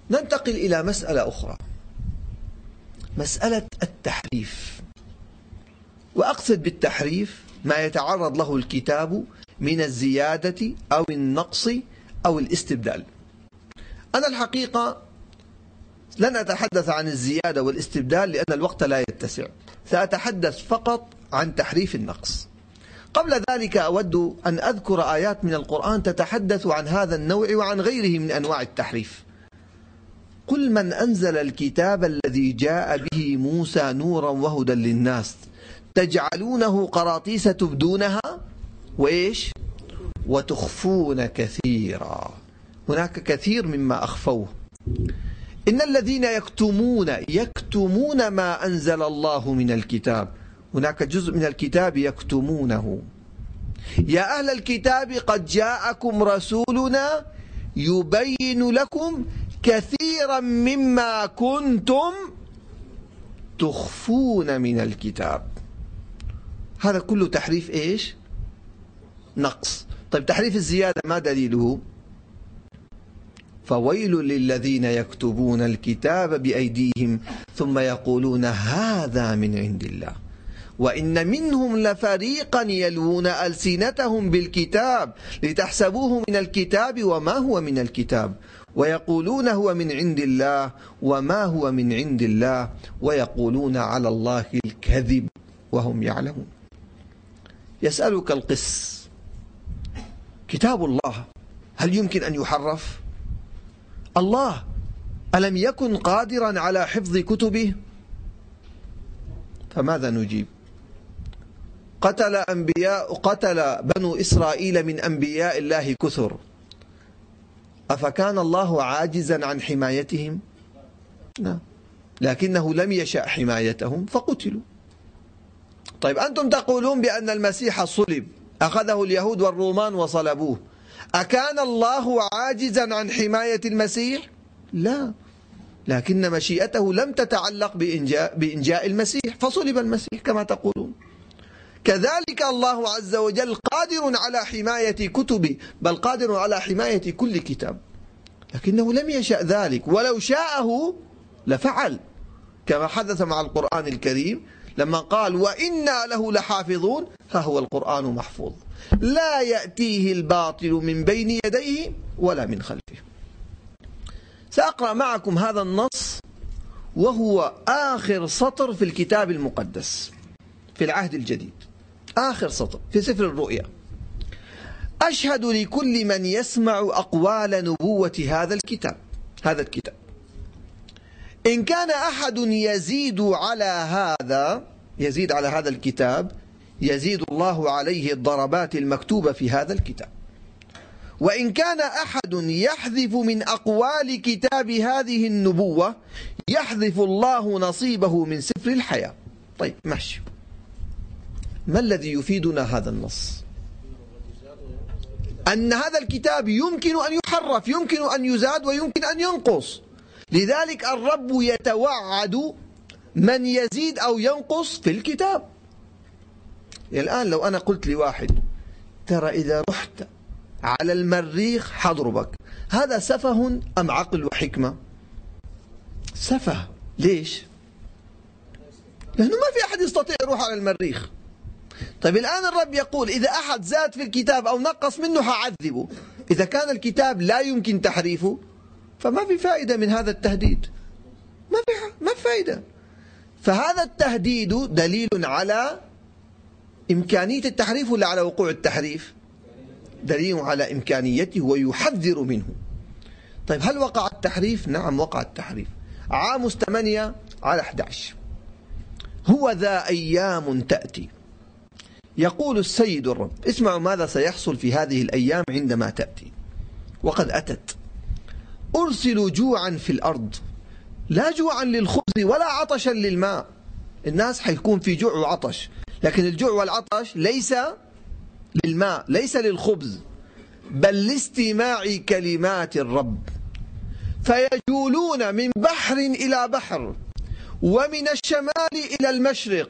ننتقل إلى مسألة أخرى، مسألة التحريف. وأقصد بالتحريف ما يتعرض له الكتاب من الزيادة أو النقص أو الاستبدال. أنا الحقيقة لن أتحدث عن الزيادة والاستبدال لأن الوقت لا يتسع، سأتحدث فقط عن تحريف النقص. قبل ذلك أود أن أذكر آيات من القرآن تتحدث عن هذا النوع وعن غيره من أنواع التحريف. قل من أنزل الكتاب الذي جاء به موسى نورا وهدى للناس تجعلونه قراطيس تبدونها وإيش وتخفون كثيرا. هناك كثير مما أخفوه. إن الذين يكتمون ما أنزل الله من الكتاب، هناك جزء من الكتاب يكتمونه. يا أهل الكتاب قد جاءكم رسولنا يبين لكم كثيرا مما كنتم تخفون من الكتاب. هذا كله تحريف إيش؟ نقص. طيب تحريف الزيادة ما دليله؟ فويل للذين يكتبون الكتاب بأيديهم ثم يقولون هذا من عند الله وإن منهم لفريقا يلوون ألسنتهم بالكتاب لتحسبوه من الكتاب وما هو من الكتاب ويقولون هو من عند الله وما هو من عند الله ويقولون على الله الكذب وهم يعلمون. يسألك القس: كتاب الله هل يمكن أن يحرف؟ الله ألم يكن قادرا على حفظ كتبه؟ فماذا نجيب؟ قتل بنو إسرائيل من أنبياء الله كثر، أفكان الله عاجزا عن حمايتهم؟ لا، لكنه لم يشأ حمايتهم فقتلوا. طيب أنتم تقولون بأن المسيح صلب، أخذه اليهود والرومان وصلبوه، أكان الله عاجزا عن حماية المسيح؟ لا، لكن مشيئته لم تتعلق بإنجاء المسيح فصلب المسيح كما تقولون. كذلك الله عز وجل قادر على حماية كتبه، بل قادر على حماية كل كتاب، لكنه لم يشأ ذلك، ولو شاءه لفعل، كما حدث مع القرآن الكريم لما قال وإنا له لحافظون، ها هو القرآن محفوظ لا يأتيه الباطل من بين يديه ولا من خلفه. سأقرأ معكم هذا النص وهو آخر سطر في الكتاب المقدس في العهد الجديد، آخر سطر في سفر الرؤيا: أشهد لكل من يسمع أقوال نبوة هذا الكتاب إن كان أحد يزيد على هذا الكتاب يزيد الله عليه الضربات المكتوبة في هذا الكتاب، وإن كان أحد يحذف من أقوال كتاب هذه النبوة يحذف الله نصيبه من سفر الحياة. طيب ماشي، ما الذي يفيدنا هذا النص؟ أن هذا الكتاب يمكن أن يحرف، يمكن أن يزاد ويمكن أن ينقص، لذلك الرب يتوعد من يزيد أو ينقص في الكتاب. الآن لو أنا قلت لواحد ترى إذا رحت على المريخ حضربك، هذا سفه أم عقل وحكمة؟ سفه. ليش؟ لأنه ما في أحد يستطيع يروح على المريخ. طيب الآن الرب يقول إذا أحد زاد في الكتاب أو نقص منه حعذبه. إذا كان الكتاب لا يمكن تحريفه فما في فائدة من هذا التهديد، ما في فائدة. فهذا التهديد دليل على إمكانية التحريف ولا على وقوع التحريف؟ دليل على إمكانيته ويحذر منه. طيب هل وقع التحريف؟ نعم وقع التحريف. عاموس 8:11: هو ذا أيام تأتي يقول السيد الرب. اسمعوا ماذا سيحصل في هذه الأيام عندما تأتي، وقد أتت: أرسل جوعا في الأرض، لا جوعا للخبز ولا عطشا للماء. الناس حيكون في جوع وعطش، لكن الجوع والعطش ليس للماء، ليس للخبز، بل لاستماع كلمات الرب. فيجولون من بحر إلى بحر ومن الشمال إلى المشرق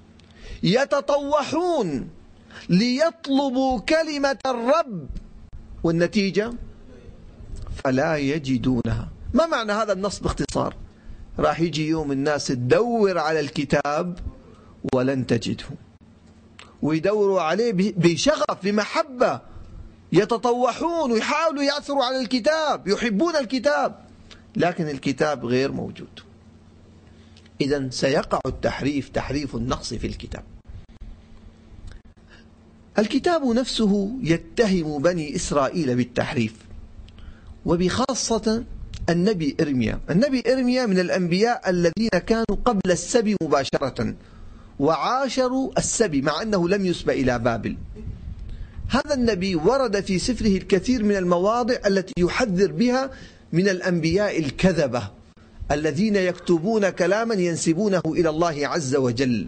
يتطوحون ليطلبوا كلمة الرب، والنتيجة فلا يجدونها. ما معنى هذا النص باختصار؟ راح يجي يوم الناس تدور على الكتاب ولن تجده، ويدوروا عليه بشغف بمحبة، يتطوحون ويحاولوا يأثروا على الكتاب، يحبون الكتاب، لكن الكتاب غير موجود. إذن سيقع التحريف، تحريف النقص في الكتاب. الكتاب نفسه يتهم بني إسرائيل بالتحريف، وبخاصة النبي إرميا. النبي إرميا من الأنبياء الذين كانوا قبل السبي مباشرة وعاشروا السبي مع أنه لم يسبى إلى بابل. هذا النبي ورد في سفره الكثير من المواضع التي يحذر بها من الأنبياء الكذبة الذين يكتبون كلاما ينسبونه إلى الله عز وجل.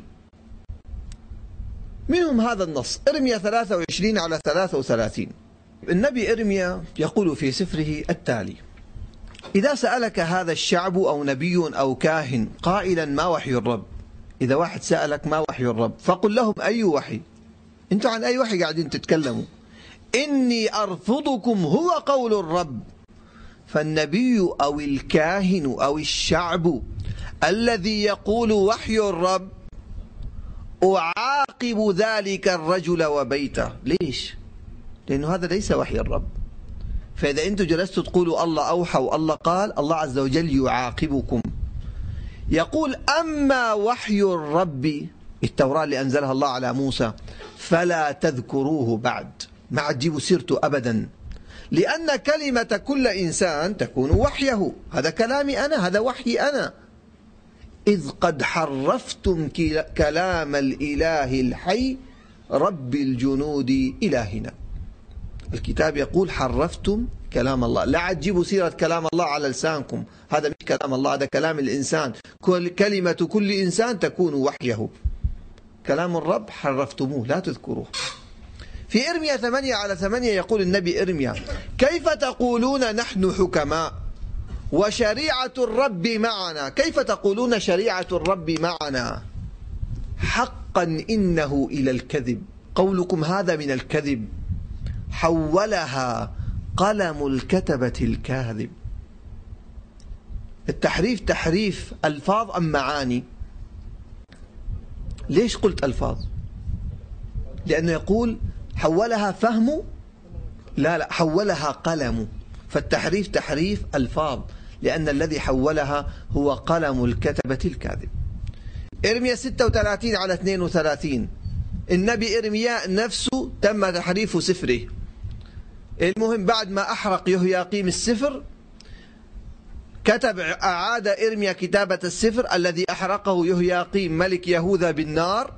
منهم هذا النص، إرميا 23 على 33. النبي إرميا يقول في سفره التالي: إذا سألك هذا الشعب أو نبي أو كاهن قائلا ما وحي الرب، إذا واحد سألك ما وحي الرب فقل لهم أي وحي؟ أنتوا عن أي وحي قاعدين تتكلموا؟ إني أرفضكم هو قول الرب. فالنبي أو الكاهن أو الشعب الذي يقول وحي الرب أعاقب ذلك الرجل وبيته. ليش؟ لأنه هذا ليس وحي الرب. فإذا أنتم جلستوا تقولوا الله أوحى والله قال، الله عز وجل يعاقبكم. يقول أما وحي الرب، التوراة اللي أنزلها الله على موسى، فلا تذكروه بعد، ما تجيبوا سيرته أبدا، لأن كلمة كل إنسان تكون وحيه. هذا كلامي أنا، هذا وحي أنا. إذ قد حرفتم كلام الإله الحي رب الجنود إلهنا. الكتاب يقول حرفتم كلام الله، لا تجيبوا سيرة كلام الله على لسانكم، هذا مش كلام الله، هذا كلام الإنسان. كلمة كل إنسان تكون وحيه. كلام الرب حرفتموه، لا تذكروه. في إرميا 8 على 8 يقول النبي إرميا: كيف تقولون نحن حكماء وشريعة الرب معنا؟ كيف تقولون شريعة الرب معنا؟ حقا إنه إلى الكذب، قولكم هذا من الكذب. حولها قلم الكتبة الكاذب. التحريف تحريف ألفاظ أم معاني؟ ليش قلت ألفاظ؟ لأنه يقول حولها فهم، لا حولها قلم. فالتحريف تحريف ألفاظ، لأن الذي حولها هو قلم الكتبة الكاذب. إرميا 36 على 32 النبي إرميا نفسه تم تحريف سفره. المهم بعد ما أحرق يهوياقيم السفر، أعاد إرميا كتابة السفر الذي أحرقه يهوياقيم ملك يهوذا بالنار،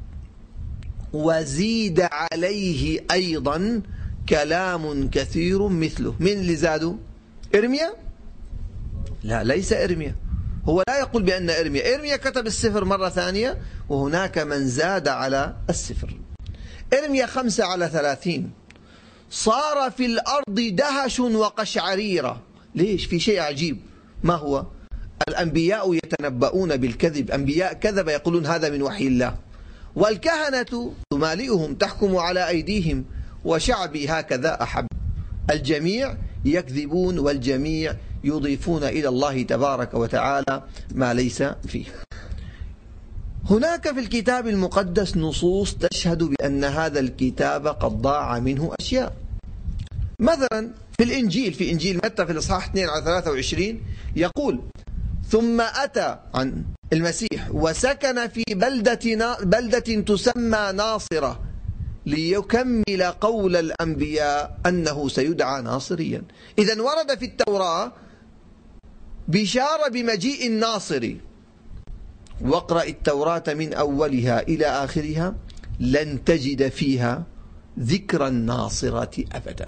وزيد عليه أيضا كلام كثير مثله. من اللي زادوا؟ إرميا؟ لا، ليس إرميا، هو لا يقول بأن إرميا كتب السفر مرة ثانية، وهناك من زاد على السفر. إرميا 5 على 30 صار في الأرض دهش وقشعريرة. ليش؟ في شيء عجيب. ما هو؟ الأنبياء يتنبؤون بالكذب، أنبياء كذب يقولون هذا من وحي الله، والكهنة تمالئهم تحكم على أيديهم، وشعبي هكذا أحب. الجميع يكذبون والجميع يضيفون إلى الله تبارك وتعالى ما ليس فيه. هناك في الكتاب المقدس نصوص تشهد بأن هذا الكتاب قد ضاع منه أشياء. مثلا في إنجيل متى في الإصحاح 2 على 23 يقول: ثم أتى عن المسيح وسكن في بلدة تسمى ناصرة ليكمل قول الأنبياء أنه سيدعى ناصريا. إذن ورد في التوراة بشارة بمجيء الناصري، واقرأ التوراة من أولها إلى آخرها لن تجد فيها ذكر الناصرة أبدا.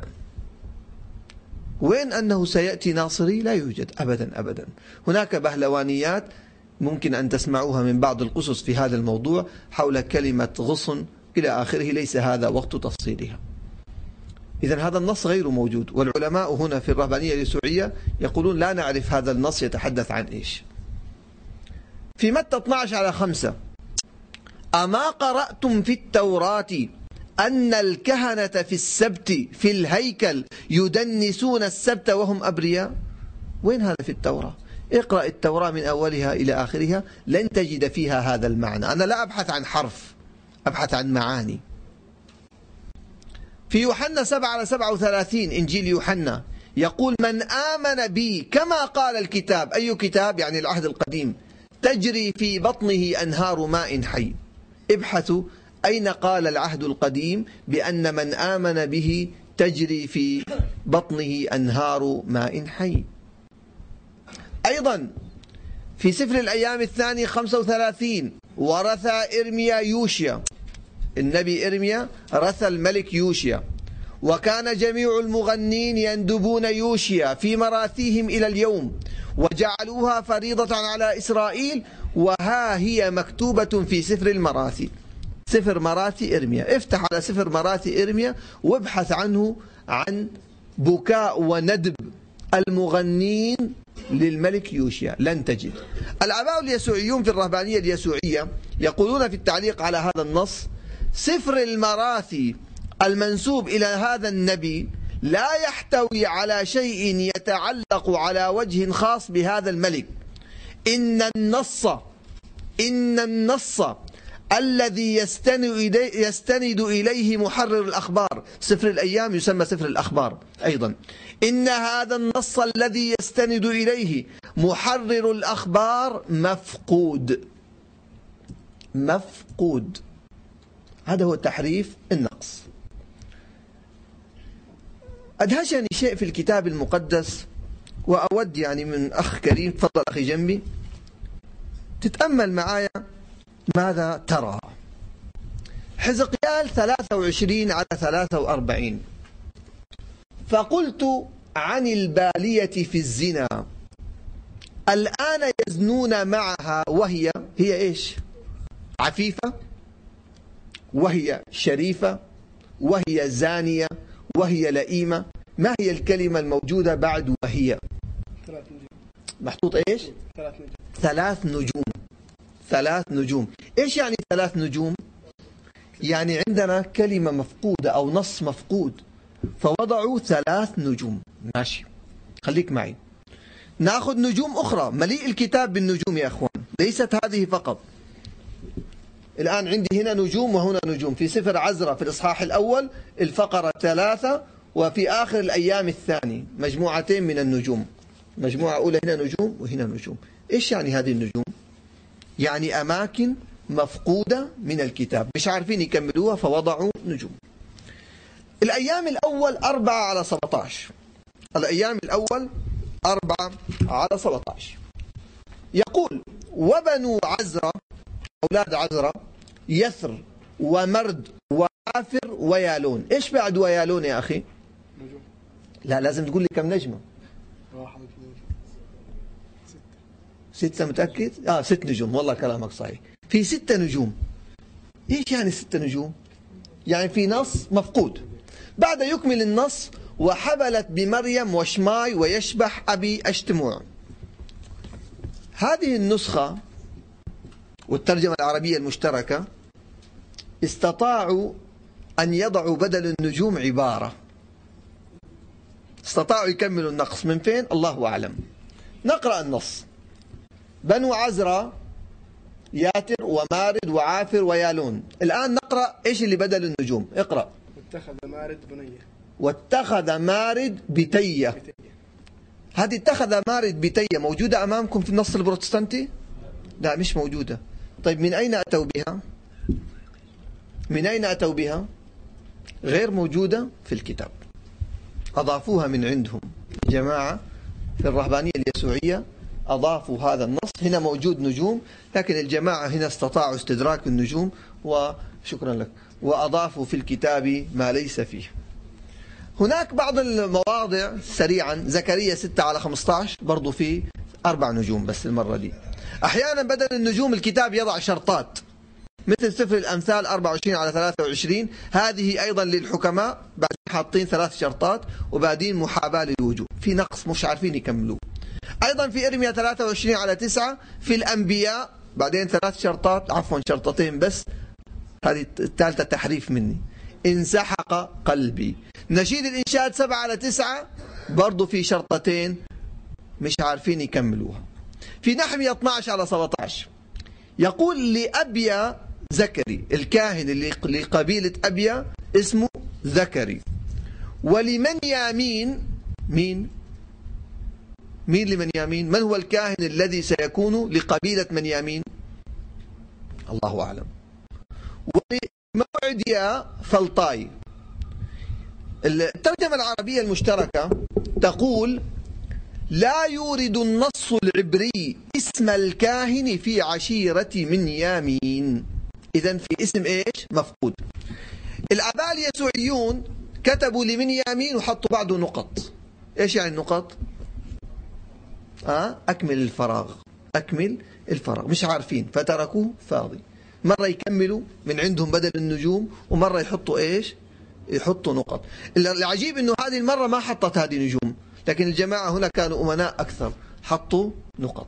وين أنه سيأتي ناصري؟ لا يوجد أبدا أبدا. هناك بهلوانيات ممكن أن تسمعوها من بعض القصص في هذا الموضوع حول كلمة غصن إلى آخره، ليس هذا وقت تفصيلها. إذن هذا النص غير موجود، والعلماء هنا في الرهبانية اليسوعية يقولون لا نعرف هذا النص يتحدث عن إيش. في متى 12 على 5: أما قرأتم في التوراة أن الكهنة في السبت في الهيكل يدنسون السبت وهم أبرياء؟ وين هذا في التوراة؟ اقرأ التوراة من أولها إلى آخرها لن تجد فيها هذا المعنى. أنا لا أبحث عن حرف، أبحث عن معاني. في يوحنا 7:37 إنجيل يوحنا يقول: من آمن بي كما قال الكتاب. أي كتاب؟ يعني العهد القديم. تجري في بطنه أنهار ماء حي. ابحثوا أين قال العهد القديم بأن من آمن به تجري في بطنه أنهار ماء حي. أيضا في سفر الأيام الثاني 35 ورث إرميا يوشيا، النبي إرميا رث الملك يوشيا، وكان جميع المغنين يندبون يوشيا في مراثيهم إلى اليوم وجعلوها فريضة على إسرائيل، وها هي مكتوبة في سفر المراثي. سفر مراثي إرميا. افتح على سفر مراثي إرميا وابحث عنه عن بكاء وندب المغنين للملك يوشيا، لن تجد. الآباء اليسوعيون في الرهبانية اليسوعية يقولون في التعليق على هذا النص: سفر المراثي المنسوب إلى هذا النبي لا يحتوي على شيء يتعلق على وجه خاص بهذا الملك. إن النص الذي يستند إليه محرر الأخبار، سفر الأيام يسمى سفر الأخبار أيضا، إن هذا النص الذي يستند إليه محرر الأخبار مفقود. مفقود، هذا هو تحريف النقص. أدهشني شيء في الكتاب المقدس، وأود يعني من أخ كريم، تفضل أخي جنبي، تتأمل معايا ماذا ترى. حزقيال 23:43: فقلت عن البالية في الزنا الآن يزنون معها وهي إيش؟ عفيفة، وهي شريفة، وهي زانية، وهي لئيمة. ما هي الكلمة الموجودة بعد وهي؟ محطوط إيش؟ 3 نجوم. 3 نجوم. إيش يعني 3 نجوم؟ يعني عندنا كلمة مفقودة أو نص مفقود فوضعوا 3 نجوم. ماشي، خليك معي. ناخذ نجوم أخرى. مليء الكتاب بالنجوم يا أخوان، ليست هذه فقط. الآن عندي هنا نجوم وهنا نجوم. في سفر عزرا في الإصحاح الأول الفقرة 3، وفي آخر الأيام الثاني مجموعتين من النجوم. مجموعة أولى هنا نجوم وهنا نجوم. إيش يعني هذه النجوم؟ يعني أماكن مفقودة من الكتاب، مش عارفين يكملوها فوضعوا نجوم. الأيام الأول 4:17. الأيام الأول 4:17 يقول: وبنو عزرا، أولاد عزرا، يثر ومرد وعافر ويالون. إيش بعد ويالون يا أخي؟ نجوم. لا، لازم تقول لي كم نجمة. 6 متأكد؟ 6 نجوم. والله كلامك صحيح، في 6 نجوم. إيش يعني 6 نجوم؟ يعني في نص مفقود. بعد يكمل النص: وحبلت بمريم وشماي ويشبح أبي أشتموع. هذه النسخة والترجمة العربية المشتركة استطاعوا أن يضعوا بدل النجوم عبارة، استطاعوا يكملوا النقص. من فين؟ الله أعلم. نقرأ النص: بنو عزرا ياتر ومارد وعافر ويالون. الآن نقرأ إيش اللي بدل النجوم. اقرأ: واتخذ مارد بنية. واتخذ مارد بتية. هذه اتخذ مارد بتية موجودة أمامكم في النص البروتستانتي؟ لا، مش موجودة. طيب من أين أتوا بها؟ من أين أتوا بها؟ غير موجودة في الكتاب، أضافوها من عندهم. جماعة في الرهبانية اليسوعية أضافوا هذا النص. هنا موجود نجوم، لكن الجماعة هنا استطاعوا استدراك النجوم، وشكرا لك، وأضافوا في الكتاب ما ليس فيه. هناك بعض المواضع سريعا، زكريا 6:15 برضو في 4 نجوم بس المرة دي. أحيانا بدل النجوم الكتاب يضع شرطات، مثل سفر الأمثال 24:23. هذه أيضا للحكماء، بعدين حاطين 3 شرطات وبعدين محاباة للوجوه. في نقص مش عارفين يكملوه. أيضا في إرميا 23:9 في الأنبياء بعدين 3 شرطات، عفوا شرطتين بس، هذه الثالثة تحريف مني. انسحق قلبي. نشيد الإنشاد 7:9 برضو في شرطتين مش عارفين يكملوها. في نحمية 12 على 17 يقول لأبيا زكري، الكاهن اللي لقبيلة أبيا اسمه زكري، ولمن يامين، مين لمن يامين؟ من هو الكاهن الذي سيكون لقبيلة من يامين؟ الله أعلم. ولموعد يا فلطاي. الترجمة العربية المشتركة تقول لا يورد النص العبري اسم الكاهن في عشيرة من يامين. إذن في اسم إيش؟ مفقود. الآباء اليسوعيون كتبوا لمن يامين وحطوا بعده نقط. إيش يعني النقط؟ أكمل الفراغ، أكمل الفراغ، مش عارفين فتركوه فاضي. مرة يكملوا من عندهم بدل النجوم، ومرة يحطوا إيش؟ يحطوا نقط. العجيب إنه هذه المرة ما حطت هذه نجوم، لكن الجماعة هنا كانوا أمناء أكثر، حطوا نقط.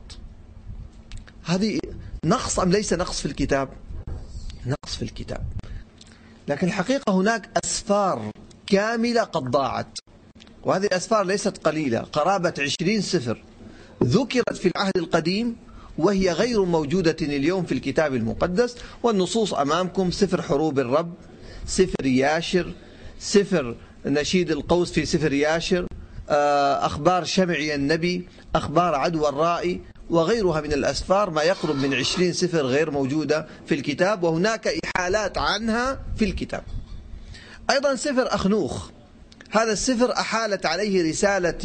هذه نقص أم ليس نقص في الكتاب؟ نقص في الكتاب. لكن الحقيقة هناك أسفار كاملة قد ضاعت، وهذه الأسفار ليست قليلة، قرابة 20 سفر ذكرت في العهد القديم وهي غير موجودة اليوم في الكتاب المقدس. والنصوص أمامكم: سفر حروب الرب، سفر ياشر، سفر نشيد القوس في سفر ياشر، أخبار شمعي النبي، أخبار عدوى الرائي، وغيرها من الأسفار، ما يقرب من 20 سفر غير موجودة في الكتاب، وهناك إحالات عنها في الكتاب. أيضا سفر أخنوخ، هذا السفر أحالت عليه رسالة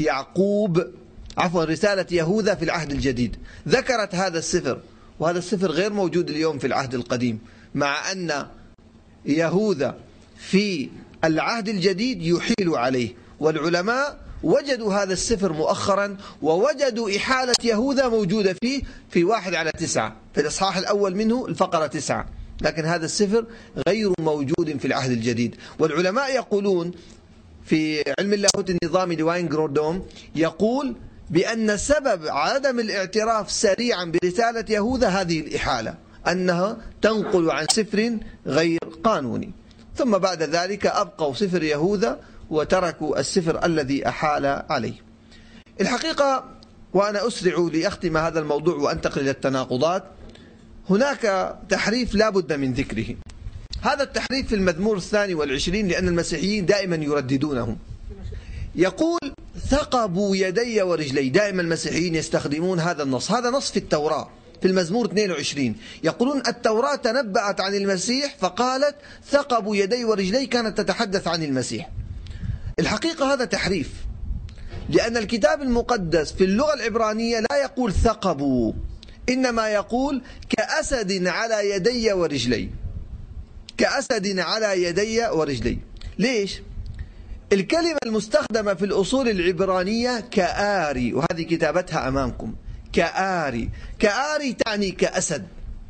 رسالة يهوذا في العهد الجديد، ذكرت هذا السفر، وهذا السفر غير موجود اليوم في العهد القديم، مع أن يهوذا في العهد الجديد يحيل عليه. والعلماء وجدوا هذا السفر مؤخرا، ووجدوا إحالة يهوذا موجودة فيه في 1/9 في الإصحاح الأول منه الفقرة 9، لكن هذا السفر غير موجود في العهد الجديد. والعلماء يقولون في علم اللاهوت النظامي لواين جروردوم، يقول بأن سبب عدم الاعتراف سريعا برسالة يهوذا هذه الإحالة، أنها تنقل عن سفر غير قانوني. ثم بعد ذلك أبقوا سفر يهوذا وتركوا السفر الذي أحال عليه. الحقيقة، وأنا أسرع لأختم هذا الموضوع وأنتقل إلى التناقضات، هناك تحريف لا بد من ذكره. هذا التحريف في المزمور 22، لأن المسيحيين دائما يرددونه. يقول ثقبوا يدي ورجلي، دائما المسيحيين يستخدمون هذا النص. هذا نص في التوراة في المزمور 22، يقولون التوراة تنبأت عن المسيح فقالت ثقبوا يدي ورجلي، كانت تتحدث عن المسيح. الحقيقة هذا تحريف، لأن الكتاب المقدس في اللغة العبرانية لا يقول ثقبوا، إنما يقول كأسد على يدي ورجلي، كأسد على يدي ورجلي. ليش؟ الكلمة المستخدمة في الأصول العبرانية كآري، وهذه كتابتها أمامكم، كآري. كآري تعني كأسد.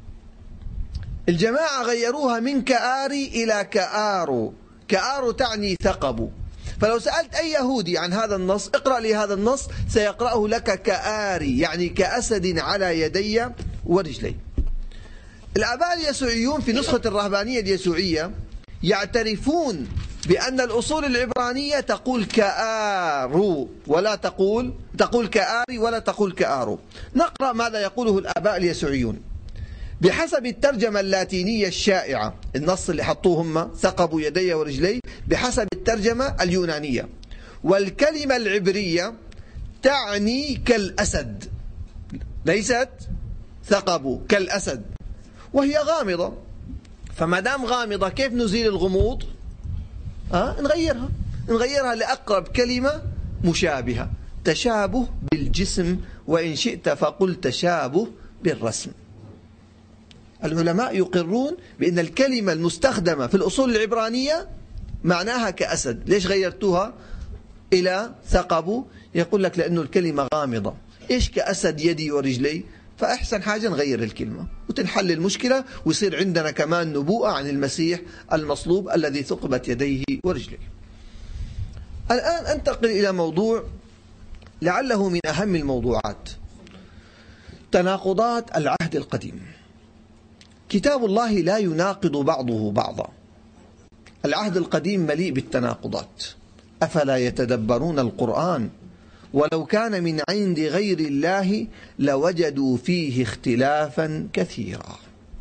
الجماعة غيروها من كآري إلى كآرو. كآرو تعني ثقبوا. فلو سألت أي يهودي عن هذا النص، اقرأ لي هذا النص، سيقرأه لك كآري، يعني كأسد على يدي ورجلي. الآباء اليسوعيون في نسخة الرهبانية اليسوعية يعترفون بأن الأصول العبرانية تقول كآرو ولا تقول كآري ولا تقول كآرو. نقرأ ماذا يقوله الآباء اليسوعيون. بحسب الترجمة اللاتينية الشائعة، النص اللي حطوه هم ثقبوا يدي ورجلي بحسب الترجمة اليونانية، والكلمة العبرية تعني كالأسد، ليست ثقبوا كالأسد، وهي غامضة. فما دام غامضة كيف نزيل الغموض؟ نغيرها لأقرب كلمة مشابهة، تشابه بالجسم، وإن شئت فقل تشابه بالرسم. العلماء يقرون بأن الكلمة المستخدمة في الأصول العبرانية معناها كأسد. ليش غيرتوها إلى ثقبوا؟ يقول لك لأنه الكلمة غامضة. إيش كأسد يدي ورجلي؟ فأحسن حاجة نغير الكلمة وتنحل المشكلة، ويصير عندنا كمان نبوءة عن المسيح المصلوب الذي ثقبت يديه ورجليه. الآن أنتقل إلى موضوع لعله من أهم الموضوعات: تناقضات العهد القديم. كتاب الله لا يناقض بعضه بعضا. العهد القديم مليء بالتناقضات. أفلا يتدبرون القرآن ولو كان من عند غير الله لوجدوا فيه اختلافا كثيرا.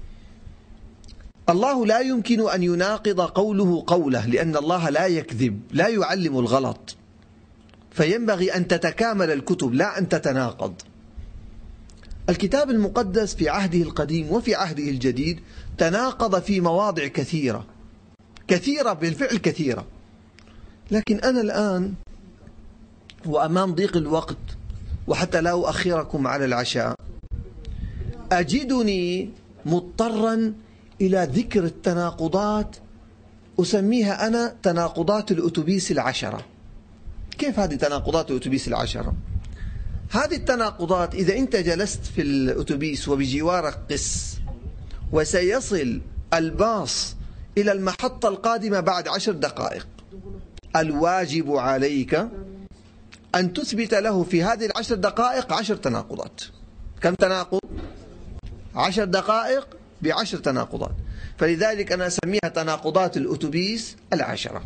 الله لا يمكن أن يناقض قوله قوله، لأن الله لا يكذب، لا يعلم الغلط، فينبغي أن تتكامل الكتب لا أن تتناقض. الكتاب المقدس في عهده القديم وفي عهده الجديد تناقض في مواضع كثيرة بالفعل كثيرة، لكن أنا الآن وأمام ضيق الوقت وحتى لا أؤخركم على العشاء أجدني مضطرا إلى ذكر التناقضات، أسميها أنا تناقضات الأتوبيس العشرة. كيف هذه تناقضات الأتوبيس العشرة؟ هذه التناقضات إذا أنت جلست في الأتوبيس وبجوارك قس وسيصل الباص إلى المحطة القادمة بعد 10 دقائق، الواجب عليك أن تثبت له في هذه 10 دقائق 10 تناقضات. كم تناقض؟ 10 دقائق ب10 تناقضات. فلذلك أنا أسميها تناقضات الأتوبيس العشرة.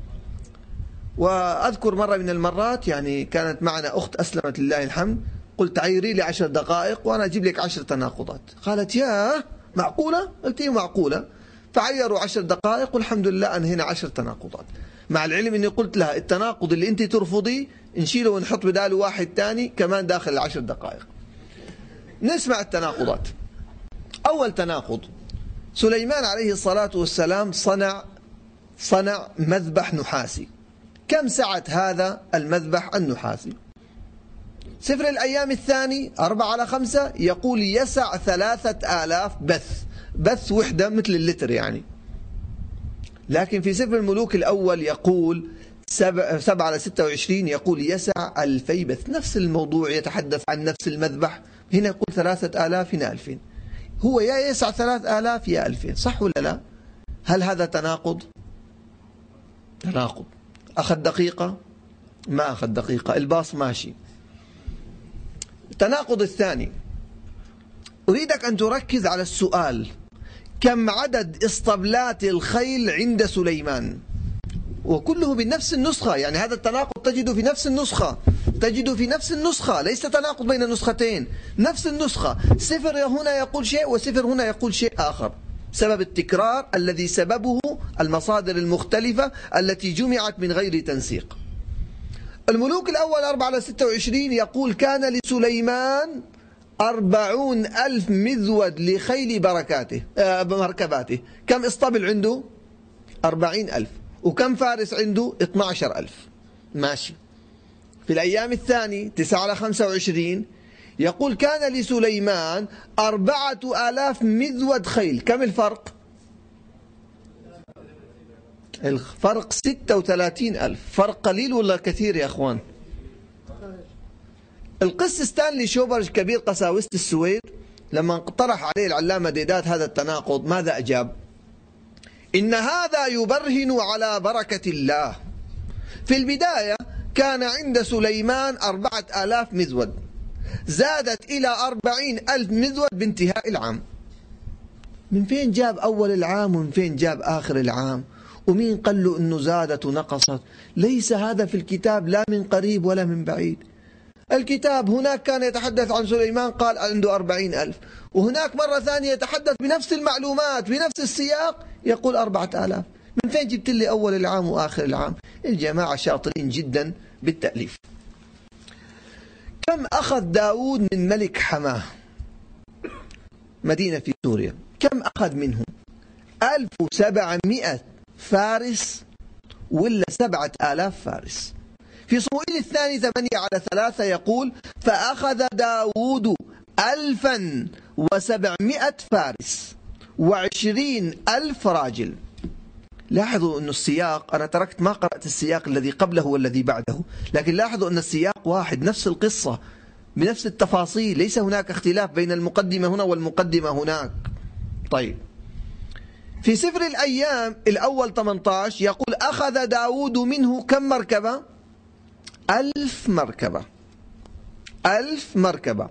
وأذكر مرة من المرات يعني كانت معنا أخت أسلمت لله الحمد، قلت عيري لي 10 دقائق وأنا أجيب لك 10 تناقضات. قالت يا معقولة؟ قلت إيه معقولة. فعيروا 10 دقائق والحمد لله أنهينا 10 تناقضات، مع العلم أني قلت لها التناقض اللي أنت ترفضيه نشيله ونحط بداله واحد تاني كمان داخل 10 دقائق. نسمع التناقضات. أول تناقض، سليمان عليه الصلاة والسلام صنع مذبح نحاسي. كم سعة هذا المذبح النحاسي؟ سفر الأيام الثاني 4/5 يقول يسع 3000 بث وحدة مثل اللتر يعني. لكن في سفر الملوك الأول يقول 7/26 يقول يسع 2000 بث. نفس الموضوع يتحدث عن نفس المذبح، هنا يقول 3000 هنا 2000. هو يا يسع 3000 يا 2000، صح ولا لا؟ هل هذا تناقض؟ تناقض. أخذ دقيقة؟ ما أخذ دقيقة، الباص ماشي. التناقض الثاني، أريدك أن تركز على السؤال: كم عدد إسطبلات الخيل عند سليمان؟ وكله بنفس النسخة، يعني هذا التناقض تجده في نفس النسخة، ليس تناقض بين نسختين، نفس النسخة. سفر هنا يقول شيء وسفر هنا يقول شيء آخر، سبب التكرار الذي سببه المصادر المختلفة التي جمعت من غير تنسيق. الملوك الأول 4/26 يقول كان لسليمان 40,000 مذود لخيل مركباته. كم اسطبل عنده؟ 40,000. وكم فارس عنده؟ 12,000. ماشي. في الأيام الثاني 9/25 يقول كان لسليمان 4,000 مذود خيل. كم الفرق؟ الفرق 36,000. فرق قليل ولا كثير يا أخوان؟ القس ستانلي شوبرج كبير قساوسة السويد لما اقترح عليه العلامة ديدات هذا التناقض ماذا أجاب؟ إن هذا يبرهن على بركة الله. في البداية كان عند سليمان 4,000 مذود، زادت إلى 40,000 مذود بانتهاء العام. من فين جاب أول العام ومن فين جاب آخر العام؟ ومين قال له أنه زادت ونقصت؟ ليس هذا في الكتاب لا من قريب ولا من بعيد. الكتاب هناك كان يتحدث عن سليمان قال عنده 40,000، وهناك مرة ثانية يتحدث بنفس المعلومات بنفس السياق يقول 4,000. من فين جبت لي أول العام وآخر العام؟ الجماعة شاطرين جدا بالتأليف. كم أخذ داود من ملك حماه مدينة في سوريا؟ كم أخذ منهم؟ 1700 فارس ولا 7,000 فارس؟ في صموئيل الثاني 8/3 يقول فأخذ داود 1,700 فارس و20,000 راجل. لاحظوا أن السياق، أنا ما قرأت السياق الذي قبله والذي بعده، لكن لاحظوا أن السياق واحد، نفس القصة بنفس التفاصيل، ليس هناك اختلاف بين المقدمة هنا والمقدمة هناك. طيب، في سفر الأيام الأول 18 يقول أخذ داود منه كم مركبة؟ 1000 مركبة. 1000 مركبة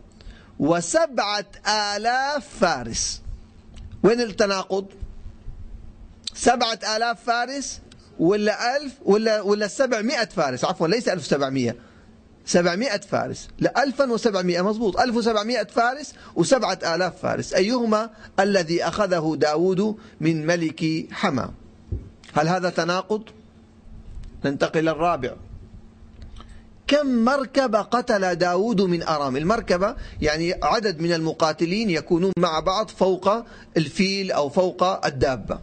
و7,000 فارس. وين التناقض؟ 7,000 فارس ولا 1000 ولا 700 فارس؟ عفوا ليس 1700، 700 فارس، لا 1700 مضبوط، 1700 فارس و7000 فارس. أيهما الذي أخذه داود من ملك حما؟ هل هذا تناقض؟ ننتقل الرابع. كم مركبة قتل داود من أرام؟ المركبة يعني عدد من المقاتلين يكونون مع بعض فوق الفيل أو فوق الدابة.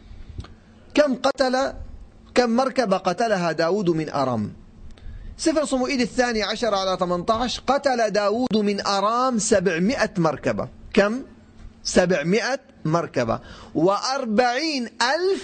كم مركبة قتلها داود من أرام؟ سفر صموئيل الثاني 10:18 قتل داود من أرام 700 مركبة. كم؟ 700 مركبة و40,000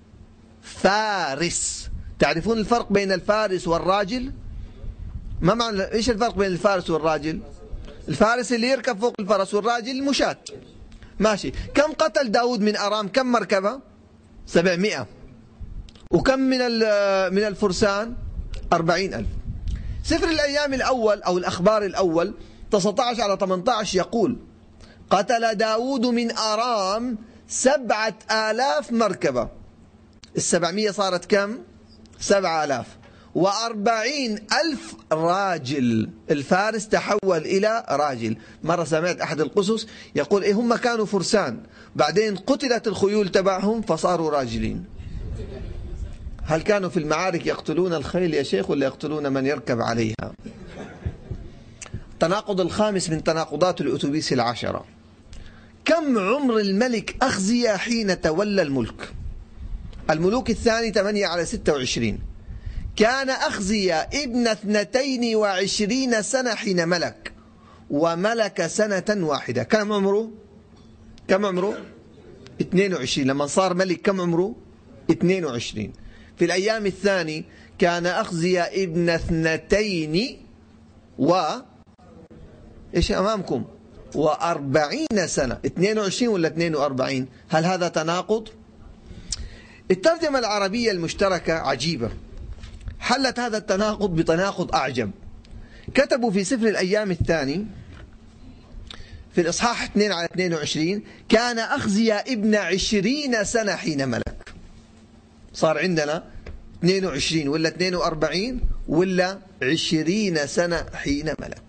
فارس. تعرفون الفرق بين الفارس والراجل؟ ما معنى ايش الفرق بين الفارس والراجل؟ الفارس اللي يركب فوق الفرس، والراجل المشاة. ماشي. كم قتل داود من أرام؟ كم مركبة؟ 700. وكم من الفرسان؟ 40,000. سفر الأيام الأول أو الأخبار الأول 19:18 يقول: قتل داود من أرام 7,000 مركبة. 700 صارت كم؟ 7,000. و40,000 راجل. الفارس تحول إلى راجل. مرة سمعت أحد القصص يقول هم كانوا فرسان، بعدين قتلت الخيول تبعهم فصاروا راجلين. هل كانوا في المعارك يقتلون الخيل يا شيخ ولا يقتلون من يركب عليها؟ التناقض الخامس من تناقضات الأتوبيس 10. كم عمر الملك أخزيا حين تولى الملك؟ الملوك الثاني 8/26. كان أخزيا ابن 22 سنة حين ملك، وملك سنة واحدة. كم عمره؟ 22. لما صار ملك كم عمره؟ 22. في الأيام الثاني كان أخزيا ابن 22 إيش أمامكم؟ و40 سنة. 22 ولا 42؟ هل هذا تناقض؟ الترجمة العربية المشتركة عجيبة، حلت هذا التناقض بتناقض أعجب. كتبوا في سفر الأيام الثاني في الإصحاح 2/22 كان أخزيا ابن 20 سنة حين ملك. صار عندنا 22 ولا 42 ولا 20 سنة حين ملك.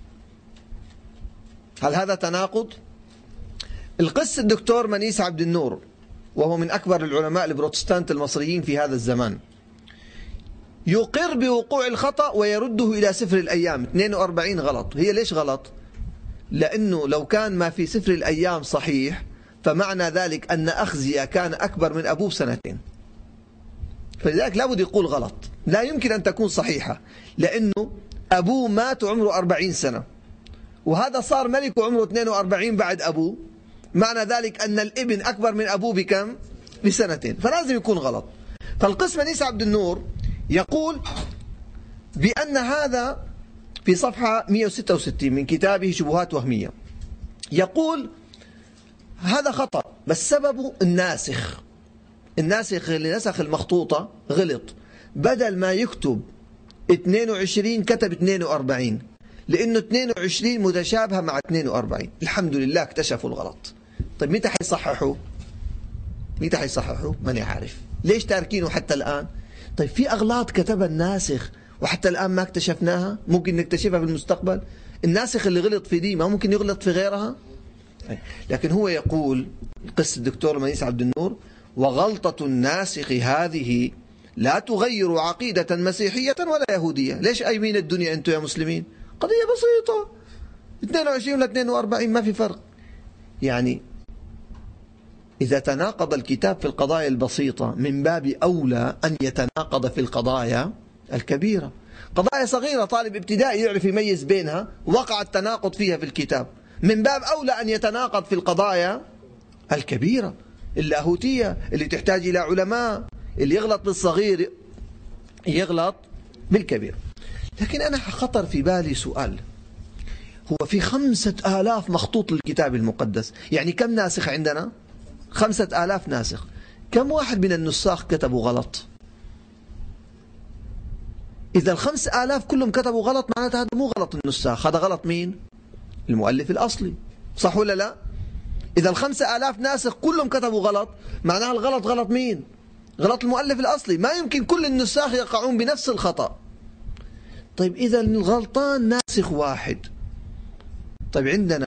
هل هذا تناقض؟ القس الدكتور منيس عبد النور، وهو من أكبر العلماء البروتستانت المصريين في هذا الزمان، يقر بوقوع الخطأ ويرده إلى سفر الأيام. 42 غلط. هي ليش غلط؟ لأنه لو كان ما في سفر الأيام صحيح فمعنى ذلك أن أخزيا كان أكبر من أبوه بسنتين، فلذلك لابد يقول غلط. لا يمكن أن تكون صحيحة، لأنه أبوه مات وعمره 40 سنة، وهذا صار ملك وعمره 42 بعد أبوه، معنى ذلك أن الابن أكبر من أبوه بكم؟ بسنتين، فلازم يكون غلط. فالقس منيس عبد النور يقول بأن هذا في صفحة 166 من كتابه شبهات وهمية، يقول هذا خطأ، بس سببه الناسخ اللي نسخ المخطوطة غلط، بدل ما يكتب 22 كتب 42، لأنه 22 متشابهة مع 42. الحمد لله اكتشفوا الغلط. طيب متى حيصححوا؟ ماني عارف ليش تاركينه حتى الآن. طيب في أغلاط كتبها الناسخ وحتى الآن ما اكتشفناها، ممكن نكتشفها في المستقبل. الناسخ اللي غلط في دي ما ممكن يغلط في غيرها. لكن هو يقول قس الدكتور منيس عبد النور: وغلطة الناسخ هذه لا تغير عقيدة مسيحية ولا يهودية. ليش أيمين الدنيا أنتم يا مسلمين؟ قضية بسيطة، 22 ولا 42 ما في فرق. يعني إذا تناقض الكتاب في القضايا البسيطة من باب أولى أن يتناقض في القضايا الكبيرة. قضايا صغيرة طالب ابتدائي يعرف يميز بينها، وقع التناقض فيها في الكتاب، من باب أولى أن يتناقض في القضايا الكبيرة اللاهوتية اللي تحتاج إلى علماء. اللي يغلط بالصغير يغلط بالكبير. لكن أنا خطر في بالي سؤال: هو في 5,000 مخطوط للكتاب المقدس، يعني كم ناسخ عندنا؟ 5,000 ناسخ. كم واحد من النساخ كتبوا غلط؟ إذا 5,000 كلهم كتبوا غلط معناته هذا مو غلط النساخ، هذا غلط مين؟ المؤلف الأصلي، صح ولا لا؟ إذا 5,000 ناسخ كلهم كتبوا غلط معناها الغلط غلط مين؟ غلط المؤلف الأصلي. ما يمكن كل النساخ يقعون بنفس الخطأ. طيب إذا الغلطان ناسخ واحد. طيب عندنا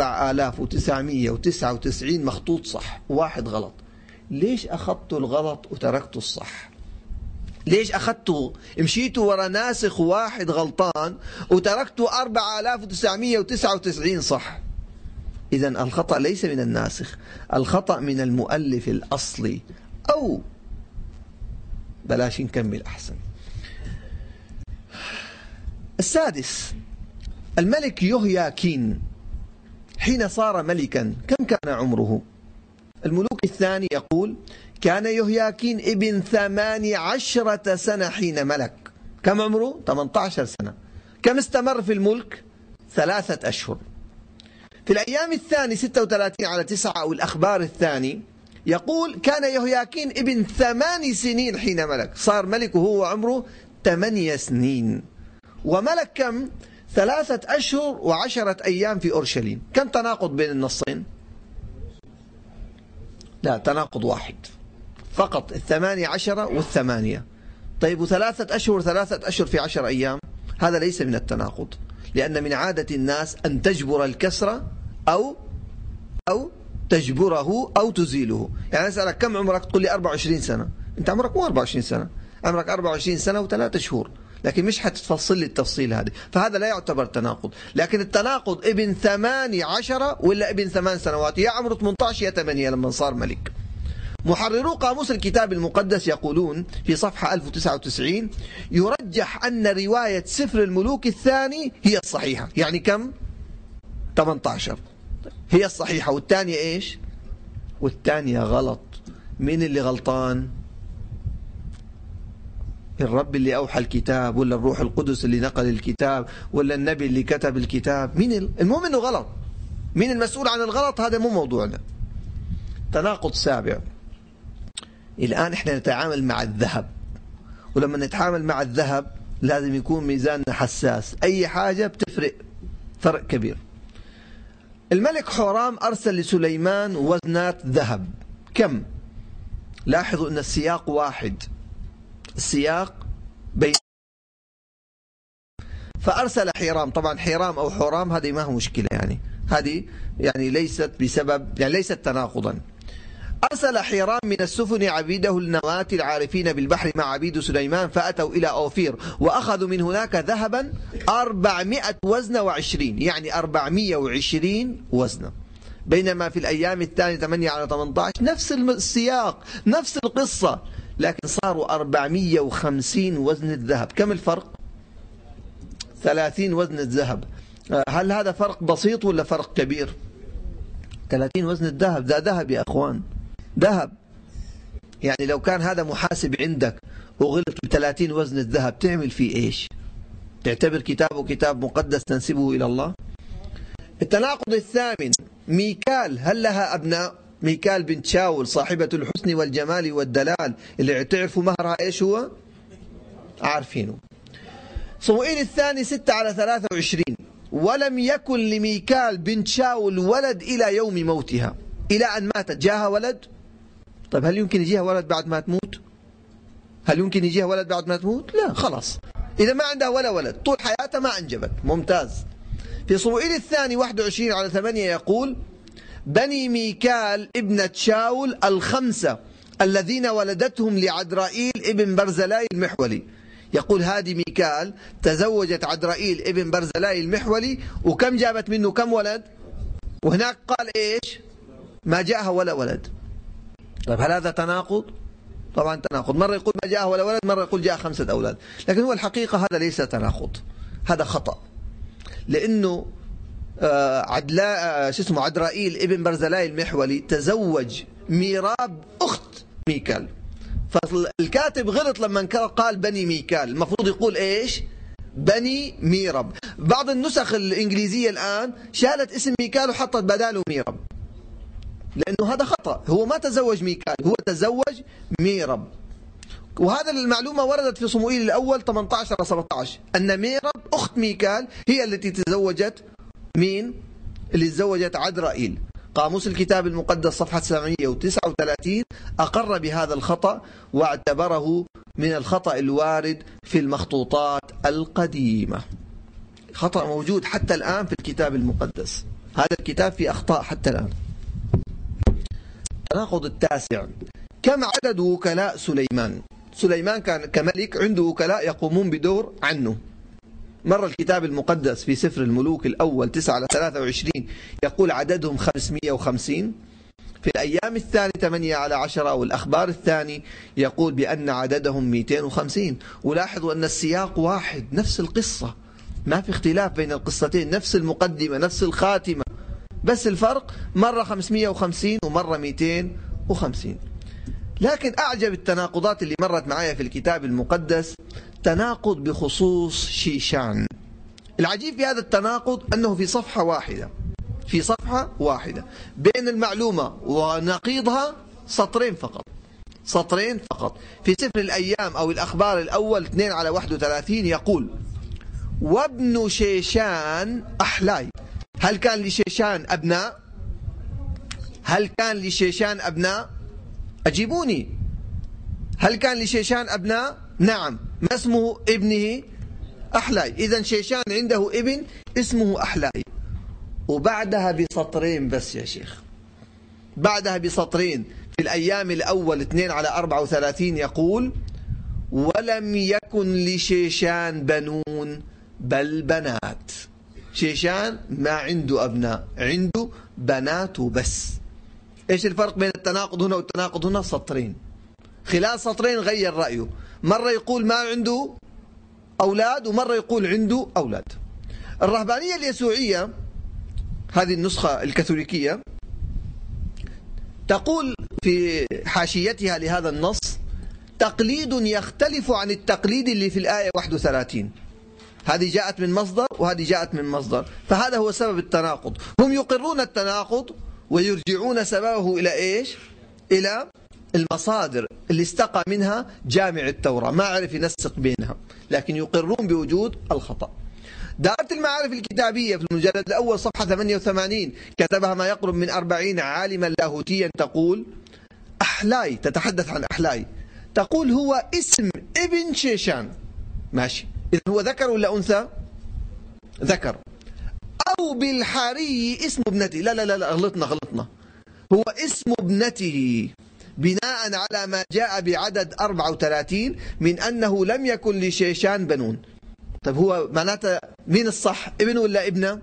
4999 مخطوط صح وواحد غلط، ليش أخذتوا الغلط وتركتوا الصح؟ ليش أخذتوا مشيتوا ورا ناسخ واحد غلطان وتركتوا 4999 صح؟ إذا الخطأ ليس من الناسخ، الخطأ من المؤلف الأصلي. أو بلاش نكمل أحسن. السادس، الملك يهوياكين حين صار ملكا كم كان عمره؟ الملوك الثاني يقول كان يهوياكين ابن 18 سنة حين ملك. كم عمره؟ 18 سنة. كم استمر في الملك؟ 3 أشهر. في الأيام الثاني 36/9 أو الأخبار الثاني يقول كان يهوياكين ابن 8 سنين حين ملك. صار ملك وهو عمره 8 سنين، وملك كم؟ 3 أشهر و10 أيام في أورشليم. كم تناقض بين النصين؟ لا، تناقض واحد فقط، 18 والثمانية. طيب و3 أشهر 3 أشهر في 10 أيام؟ هذا ليس من التناقض، لأن من عادة الناس أن تجبر الكسر أو تجبره أو تزيله. يعني أسألك كم عمرك تقول لي 24 سنة، أنت عمرك مو 24 سنة، عمرك 24 سنة و3 شهور، لكن مش حتتفصل لي التفصيل هذه، فهذا لا يعتبر تناقض. لكن التناقض ابن 18 ولا ابن 8 سنوات، يا عمره 18 يا 8 لما صار ملك. محررو قاموس الكتاب المقدس يقولون في صفحة 1099 يرجح أن رواية سفر الملوك الثاني هي الصحيحة. يعني كم؟ 18 هي الصحيحة، والثانية إيش؟ والثانية غلط. مين اللي غلطان؟ الرب اللي أوحى الكتاب، ولا الروح القدس اللي نقل الكتاب، ولا النبي اللي كتب الكتاب؟ مين المهم أنه غلط. مين المسؤول عن الغلط؟ هذا مو موضوعنا. تناقض سابع. الآن احنا نتعامل مع الذهب، ولما نتعامل مع الذهب لازم يكون ميزاننا حساس، أي حاجة بتفرق فرق كبير. الملك حورام أرسل لسليمان وزنات ذهب. كم؟ لاحظوا أن السياق واحد، السياق بين. فأرسل حيرام، طبعا حيرام أو حورام هذه ما هو مشكلة، يعني هذه يعني ليست بسبب، يعني ليست تناقضا. أرسل حيرام من السفن عبيده النواتي العارفين بالبحر مع عبيد سليمان، فأتوا إلى أوفير وأخذوا من هناك ذهبا 400 وزنة و20، يعني 420 وزنة. بينما في الأيام الثانية 8/18 نفس السياق نفس القصة، لكن صاروا 450 وزن الذهب. كم الفرق؟ 30 وزن الذهب. هل هذا فرق بسيط ولا فرق كبير؟ 30 وزن الذهب، ده ذهب يا أخوان، ذهب. يعني لو كان هذا محاسب عندك وغلط ب30 وزن الذهب تعمل فيه إيش؟ تعتبر كتابه كتاب مقدس تنسبه إلى الله؟ التناقض الثامن، ميكال هل لها أبناء؟ ميكال بنت شاول صاحبة الحسن والجمال والدلال، اللي تعرفوا مهرها إيش هو؟ عارفينه. صموئيل الثاني 6/23 ولم يكن لميكال بنت شاول ولد إلى يوم موتها، إلى أن ماتت جاها ولد. طيب هل يمكن يجيها ولد بعد ما تموت؟ هل يمكن يجيها ولد بعد ما تموت؟ لا، خلاص، إذا ما عندها ولا ولد طول حياتها ما أنجبت. ممتاز. في صموئيل الثاني 21/8 يقول بني ميكال ابنة شاول 5 الذين ولدتهم لعدرائيل ابن برزلاي المحولي. يقول هذه ميكال تزوجت عدرائيل ابن برزلاي المحولي، وكم جابت منه؟ كم ولد؟ وهناك قال إيش؟ ما جاءها ولا ولد. طيب هل هذا تناقض؟ طبعا تناقض. مرة يقول ما جاءها ولا ولد، مرة يقول جاء 5 أولاد. لكن هو الحقيقة هذا ليس تناقض، هذا خطأ. لأنه عدرائيل ابن برزلاي المحولي تزوج ميراب أخت ميكال، فالكاتب غلط لما قال بني ميكال، المفروض يقول إيش؟ بني ميرب. بعض النسخ الإنجليزية الآن شالت اسم ميكال وحطت بداله ميرب، لأنه هذا خطأ. هو ما تزوج ميكال، هو تزوج ميرب. وهذا المعلومة وردت في صموئيل الأول 18/17 أن ميرب أخت ميكال هي التي تزوجت مين؟ اللي تزوجت عدرائيل. قاموس الكتاب المقدس صفحة 739 أقر بهذا الخطأ واعتبره من الخطأ الوارد في المخطوطات القديمة. خطأ موجود حتى الآن في الكتاب المقدس، هذا الكتاب فيه أخطاء حتى الآن. التناقض التاسع: كم عدد وكلاء سليمان؟ سليمان كان كملك عنده وكلاء يقومون بدور عنه. مر الكتاب المقدس في سفر الملوك الأول 9-23 يقول عددهم 550. في الأيام الثانية 18 والأخبار الثاني يقول بأن عددهم 250. ولاحظوا أن السياق واحد، نفس القصة، ما في اختلاف بين القصتين، نفس المقدمة نفس الخاتمة، بس الفرق مرة 550 ومرة 250. لكن أعجب التناقضات اللي مرت معايا في الكتاب المقدس تناقض بخصوص شيشان. العجيب في هذا التناقض أنه في صفحة واحدة بين المعلومة ونقيضها سطرين فقط. في سفر الأيام أو الأخبار الأول 2-31 يقول: وابن شيشان أحلاي. هل كان لشيشان أبناء؟ أجيبوني، هل كان لشيشان أبناء؟ نعم. ما اسمه ابنه؟ أحلاي. إذن شيشان عنده ابن اسمه أحلاي. وبعدها بسطرين بس يا شيخ، بعدها بسطرين في الأيام الأول 2-34 يقول: ولم يكن لشيشان بنون بل بنات. شيشان ما عنده أبناء، عنده بنات بس. إيش الفرق بين التناقض هنا والتناقض هنا؟ سطرين، خلال سطرين غير رأيه، مرة يقول ما عنده أولاد ومرة يقول عنده أولاد. الرهبانية اليسوعية هذه النسخة الكاثوليكية تقول في حاشيتها لهذا النص: تقليد يختلف عن التقليد اللي في الآية 31. هذه جاءت من مصدر وهذه جاءت من مصدر، فهذا هو سبب التناقض. هم يقرون التناقض ويرجعون سببه إلى إيش؟ إلى المصادر اللي استقى منها جامع التوراة، ما عرف ينسق بينها، لكن يقرون بوجود الخطأ. دائرة المعارف الكتابية في المجلد الأول صفحة 88 كتبها ما يقرب من 40 عالما لاهوتيا تقول: أحلاي، تتحدث عن أحلاي، تقول هو اسم ابن شيشان. ماشي، إذن هو ذكر ولا أنثى؟ ذكر. أو بالحري اسم ابنته. لا غلطنا، هو اسم ابنته بناء على ما جاء بعدد 34 من أنه لم يكن لشيشان بنون. طيب هو معناته مين الصح، ابن ولا ابنه؟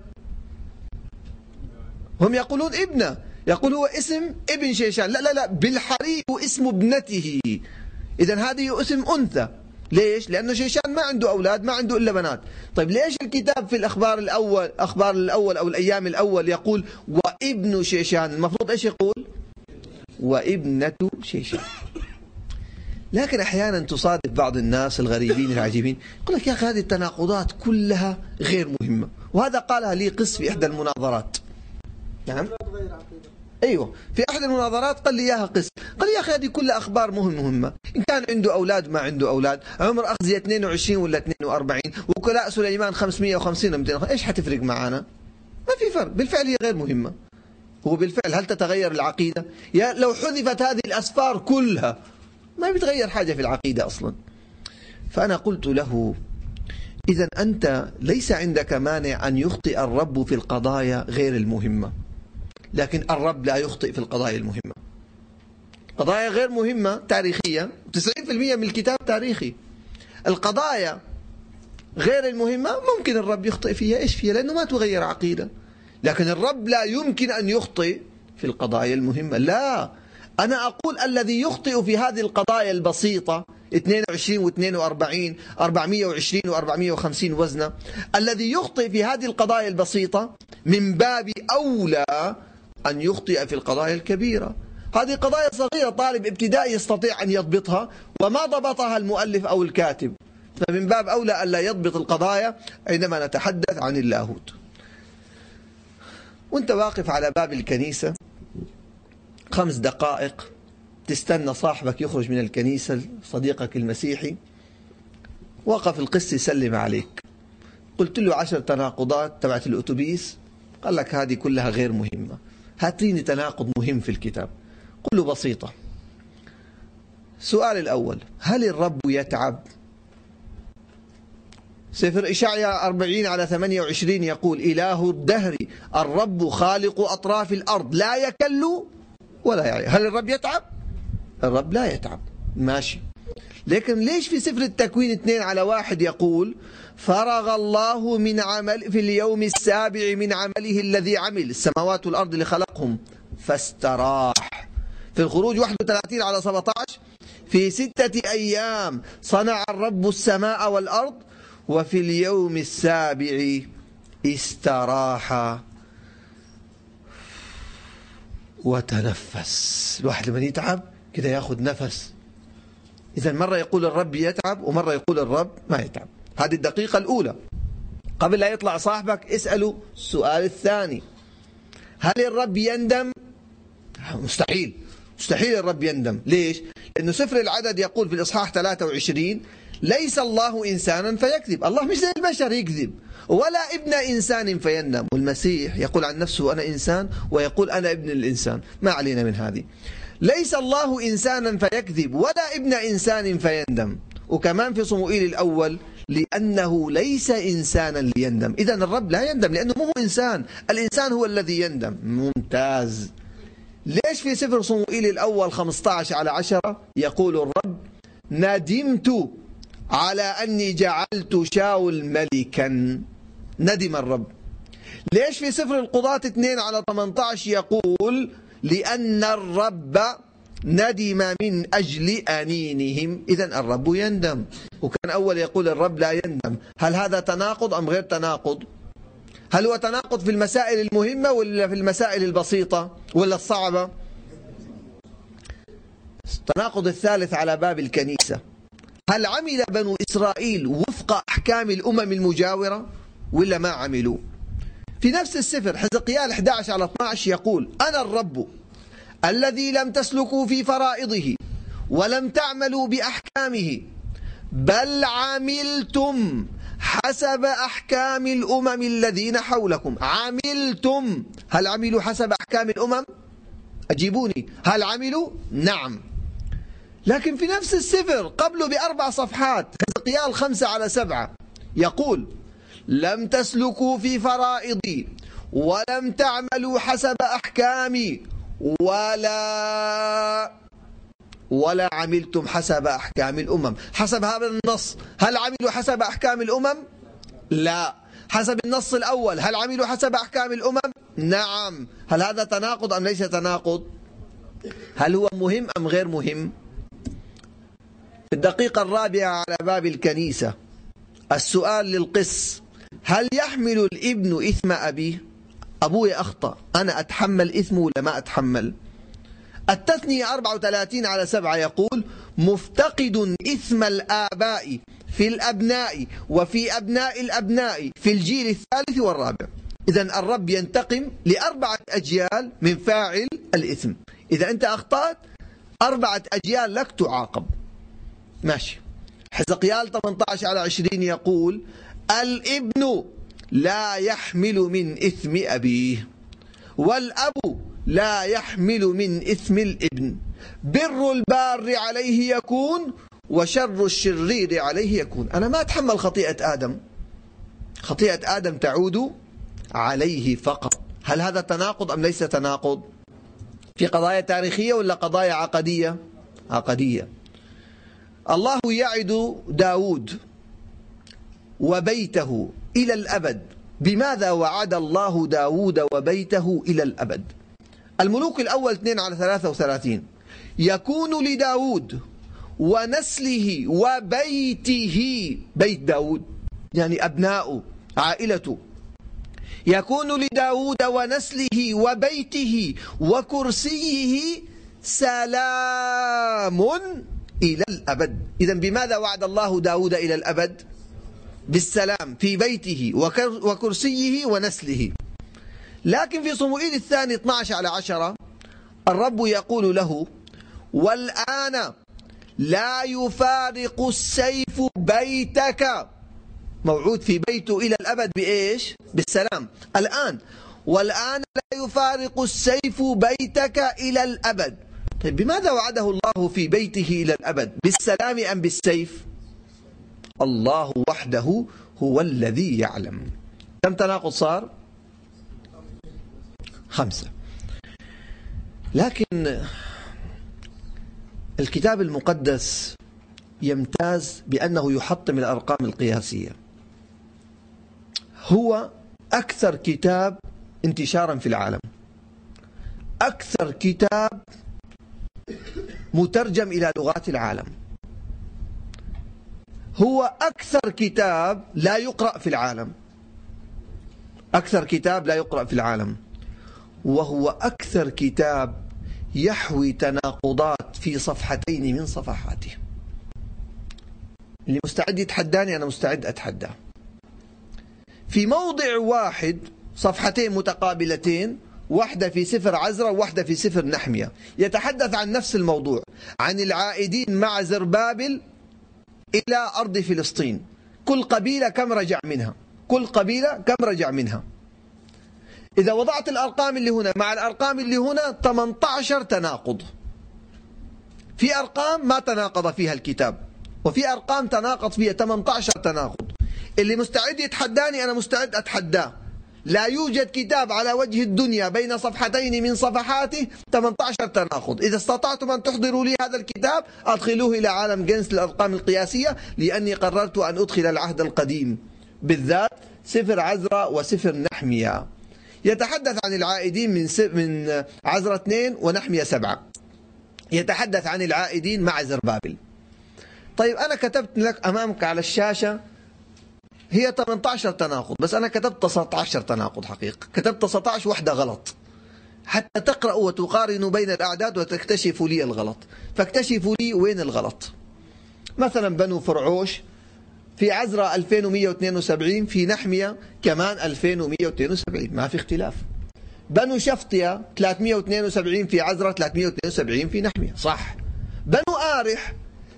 هم يقولون ابنه، يقول هو اسم ابن شيشان. لا بالحري هو اسم ابنته. إذن هذه اسم أنثى. ليش؟ لأنه شيشان ما عنده أولاد، ما عنده إلا بنات. طيب ليش الكتاب في الأخبار الأول أو الأيام الأول يقول وابن شيشان؟ المفروض إيش يقول؟ وابنة شيشان. لكن أحيانا تصادف بعض الناس الغريبين العجيبين يقول لك: يا أخي هذه التناقضات كلها غير مهمة. وهذا قالها لي قس في إحدى المناظرات. نعم، أيوة، في أحد المناظرات قال لي إياها قس، قال لي: يا أخي هذه كلها أخبار مهمة، إن كان عنده أولاد ما عنده أولاد، عمر أخزي 22 ولا 42، وكلاء سليمان 550 ولا 200، إيش حتفرق معانا؟ ما في فرق، بالفعل هي غير مهمة. هو بالفعل هل تتغير العقيدة؟ يا لو حذفت هذه الأسفار كلها ما بيتغير حاجة في العقيدة أصلا. فأنا قلت له: إذا أنت ليس عندك مانع أن يخطئ الرب في القضايا غير المهمة، لكن الرب لا يخطئ في القضايا المهمة. قضايا غير مهمة تاريخية، 90% من الكتاب تاريخي. القضايا غير المهمة ممكن الرب يخطئ فيها، إيش فيها؟ لأنه ما تغير عقيدة. لكن الرب لا يمكن أن يخطئ في القضايا المهمة. لا، أنا أقول الذي يخطئ في هذه القضايا البسيطة 22 و42 420 و450 وزنة، الذي يخطئ في هذه القضايا البسيطة من باب أولى أن يخطئ في القضايا الكبيرة. هذه قضايا صغيرة، طالب ابتدائي يستطيع أن يضبطها وما ضبطها المؤلف أو الكاتب، فمن باب أولى أن لا يضبط القضايا عندما نتحدث عن اللاهوت. وانت واقف على باب الكنيسة 5 دقائق تستنى صاحبك يخرج من الكنيسة، صديقك المسيحي، وقف القس يسلم عليك، قلت له 10 تناقضات تبعت الأتوبيس، قال لك هذه كلها غير مهمة، هاتيني تناقض مهم في الكتاب. قل له: بسيطة، السؤال الأول: هل الرب يتعب؟ سفر إشعياء 40:28 يقول: إله الدهر الرب خالق أطراف الأرض لا يكل ولا يعي. هل الرب يتعب؟ الرب لا يتعب. ماشي. لكن ليش في سفر التكوين 2:1 يقول: فرغ الله من عمل في اليوم السابع من عمله الذي عمل السماوات والأرض اللي خلقهم فاستراح. في الخروج 31:17: في 6 أيام صنع الرب السماء والأرض وفي اليوم السابع استراح وتنفس. الواحد لما يتعب كده ياخذ نفس. إذا مرة يقول الرب يتعب ومرة يقول الرب ما يتعب. هذه الدقيقة الأولى. قبل لا يطلع صاحبك اسأله السؤال الثاني: هل الرب يندم؟ مستحيل. مستحيل الرب يندم. ليش؟ لأنه سفر العدد يقول في الإصحاح 23: ليس الله إنسانا فيكذب. الله مش زي البشر يكذب، ولا ابن إنسان فيندم. والمسيح يقول عن نفسه أنا إنسان ويقول أنا ابن الإنسان. ما علينا من هذه. ليس الله إنسانا فيكذب ولا ابن إنسان فيندم. وكمان في صموئيل الأول: لأنه ليس إنسانا ليندم. إذا الرب لا يندم لأنه مو إنسان. الإنسان هو الذي يندم. ممتاز. ليش في سفر صموئيل الأول 15:10 يقول الرب: ندمت على أني جعلت شاول ملكا؟ ندم الرب. ليش في سفر القضاة 2:18 يقول: لأن الرب ندم من أجل أنينهم؟ إذن الرب يندم. وكان أول يقول الرب لا يندم. هل هذا تناقض أم غير تناقض؟ هل هو تناقض في المسائل المهمة ولا في المسائل البسيطة ولا الصعبة؟ التناقض الثالث على باب الكنيسة: هل عمل بنو إسرائيل وفق أحكام الأمم المجاورة ولا ما عملوا؟ في نفس السفر حزقيال 11:12 يقول: أنا الرب الذي لم تسلكوا في فرائضه ولم تعملوا بأحكامه بل عملتم حسب أحكام الأمم الذين حولكم. عملتم. هل عملوا حسب أحكام الأمم؟ أجيبوني. هل عملوا؟ نعم. لكن في نفس السفر قبله ب4 صفحات حزقيال 5:7 يقول: لم تسلكوا في فرائضي ولم تعملوا حسب أحكامي ولا عملتم حسب أحكام الأمم. حسب هذا النص هل عملوا حسب أحكام الأمم؟ لا. حسب النص الأول هل عملوا حسب أحكام الأمم؟ نعم. هل هذا تناقض أم ليس تناقض؟ هل هو مهم أم غير مهم؟ في الدقيقة 4 على باب الكنيسة السؤال للقس: هل يحمل الابن إثم أبيه؟ أبوي أخطأ، أنا أتحمل إثمه ولا ما أتحمل؟ التثنية 34:7 يقول: مفتقد إثم الآباء في الأبناء وفي أبناء الأبناء في الجيل الثالث والرابع. إذن الرب ينتقم ل4 أجيال من فاعل الإثم. إذا أنت أخطأت 4 أجيال لك تعاقب. ماشي. حزقيال 18:20 يقول: الابن لا يحمل من إثم أبيه والأب لا يحمل من إثم الابن. بر البار عليه يكون وشر الشرير عليه يكون. أنا ما أتحمل خطيئة آدم، خطيئة آدم تعود عليه فقط. هل هذا تناقض أم ليس تناقض؟ في قضايا تاريخية ولا قضايا عقدية؟ عقدية. الله يعد داود وبيته إلى الأبد. بماذا وعد الله داود وبيته إلى الأبد؟ الملوك الأول 2:33 يكون لداود ونسله وبيته، بيت داود يعني أبناؤه عائلته، يكون لداود ونسله وبيته وكرسيه سلام إلى الأبد. إذن بماذا وعد الله داود إلى الأبد؟ بالسلام في بيته وكرسيه ونسله. لكن في صموئيل الثاني 12:10 الرب يقول له: والآن لا يفارق السيف بيتك. موعود في بيته إلى الأبد بإيش؟ بالسلام. الآن والآن لا يفارق السيف بيتك إلى الأبد طيب بماذا وعده الله في بيته إلى الأبد؟ بالسلام أم بالسيف؟ الله وحده هو الذي يعلم. كم تناقض صار؟ 5. لكن الكتاب المقدس يمتاز بأنه يحطم الأرقام القياسية. هو أكثر كتاب انتشارا في العالم، أكثر كتاب مترجم إلى لغات العالم، هو أكثر كتاب لا يقرأ في العالم، أكثر كتاب لا يقرأ في العالم، وهو أكثر كتاب يحوي تناقضات في صفحتين من صفحاته. اللي مستعد يتحداني أنا مستعد أتحداه. في موضع واحد صفحتين متقابلتين، واحدة في سفر عزرا وواحدة في سفر نحمية، يتحدث عن نفس الموضوع، عن العائدين مع زربابل إلى أرض فلسطين. كل قبيلة كم رجع منها، كل قبيلة كم رجع منها. إذا وضعت الأرقام اللي هنا مع الأرقام اللي هنا 18 تناقض. في أرقام ما تناقض فيها الكتاب، وفي أرقام تناقض فيها 18 تناقض. اللي مستعد يتحداني أنا مستعد أتحداه. لا يوجد كتاب على وجه الدنيا بين صفحتين من صفحاته 18 تناقض. إذا استطعتم أن تحضروا لي هذا الكتاب أدخلوه إلى عالم جنس للأرقام القياسية، لأني قررت أن أدخل العهد القديم بالذات سفر عزرا وسفر نحمية. يتحدث عن العائدين من عزرا 2 ونحمية 7. يتحدث عن العائدين مع زربابل. طيب أنا كتبت لك أمامك على الشاشة هي 18 تناقض، بس أنا كتبت 19 تناقض حقيقة، كتبت 19 وحدة غلط، حتى تقرأوا وتقارنوا بين الأعداد وتكتشفوا لي الغلط. فاكتشفوا لي وين الغلط. مثلا بنو فرعوش في عزرا 2172، في نحمية كمان 2172، ما في اختلاف. بنو شفطية 372 في عزرا، 372 في نحمية، صح. بنو آرح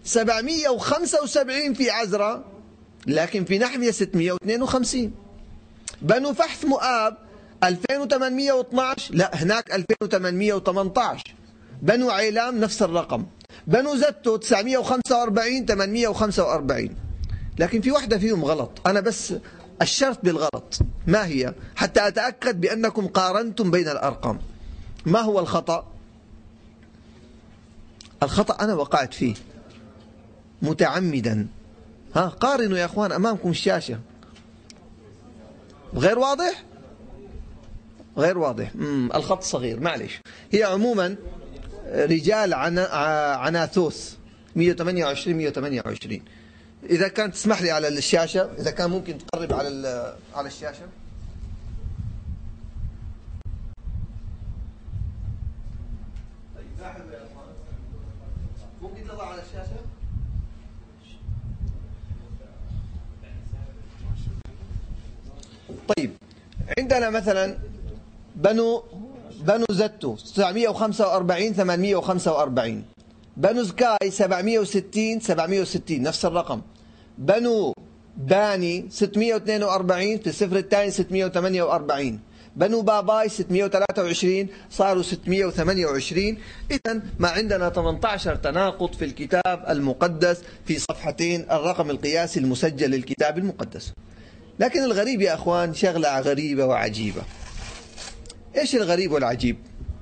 775 في عزرا، لكن في نحمية 652. بنو فحث مؤاب 2812، لا هناك 2818. بنو عيلام نفس الرقم. بنو زتو 945 845. لكن في واحدة فيهم غلط، أنا بس أشرت بالغلط. ما هي؟ حتى أتأكد بأنكم قارنتم بين الأرقام. ما هو الخطأ؟ الخطأ أنا وقعت فيه متعمدا. قارنوا يا أخوان، أمامكم الشاشة. غير واضح؟ غير واضح. الخط صغير، معلش. هي عموما رجال عناثوث 128 128. إذا كانت تسمح لي على الشاشة، إذا كان ممكن تقرب على الشاشة. ممكن تضع على الشاشة. طيب عندنا مثلا بنو زتو 945 845. بنو زكاي 760 760 نفس الرقم. بنو باني 642 في السفر الثاني 648. بنو باباي 623 صاروا 628. إذن ما عندنا 18 تناقض في الكتاب المقدس في صفحتين الرقم القياسي المسجل للكتاب المقدس. لكن الغريب يا أخوان شغلة غريبة وعجيبة. إيش الغريب والعجيب؟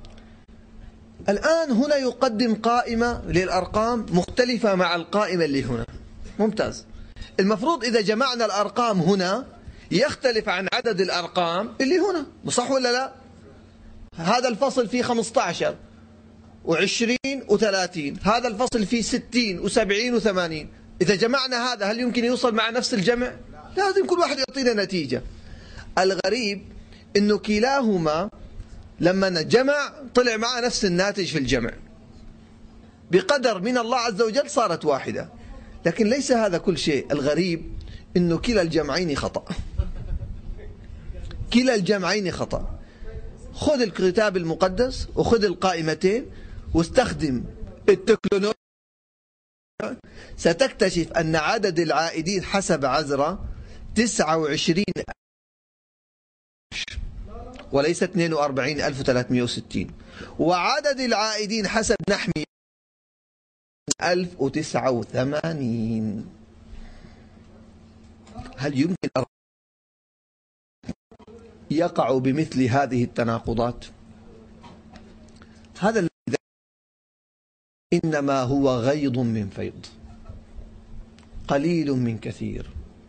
الآن هنا يقدم قائمة للأرقام مختلفة مع القائمة اللي هنا. ممتاز. المفروض إذا جمعنا الأرقام هنا يختلف عن عدد الأرقام اللي هنا، صح ولا لا؟ هذا الفصل فيه 15 و20 و30، هذا الفصل فيه 60 و70 و80. إذا جمعنا هذا هل يمكن يوصل مع نفس الجمع؟ لازم كل واحد يعطينا نتيجة. الغريب إنه كلاهما لما جمع طلع معه نفس الناتج في الجمع، بقدر من الله عز وجل صارت واحدة. لكن ليس هذا كل شيء. الغريب إنه كلا الجمعين خطأ. كلا الجمعين خطأ. خذ الكتاب المقدس وخذ القائمتين واستخدم التكنولوجيا، ستكتشف أن عدد العائدين حسب عزرا 29. وليس 42360. وعدد العائدين حسب نحمي 1089. هل يمكن يقع بمثل هذه التناقضات؟ هذا الذي إنما هو غيض من فيض، قليل من كثير.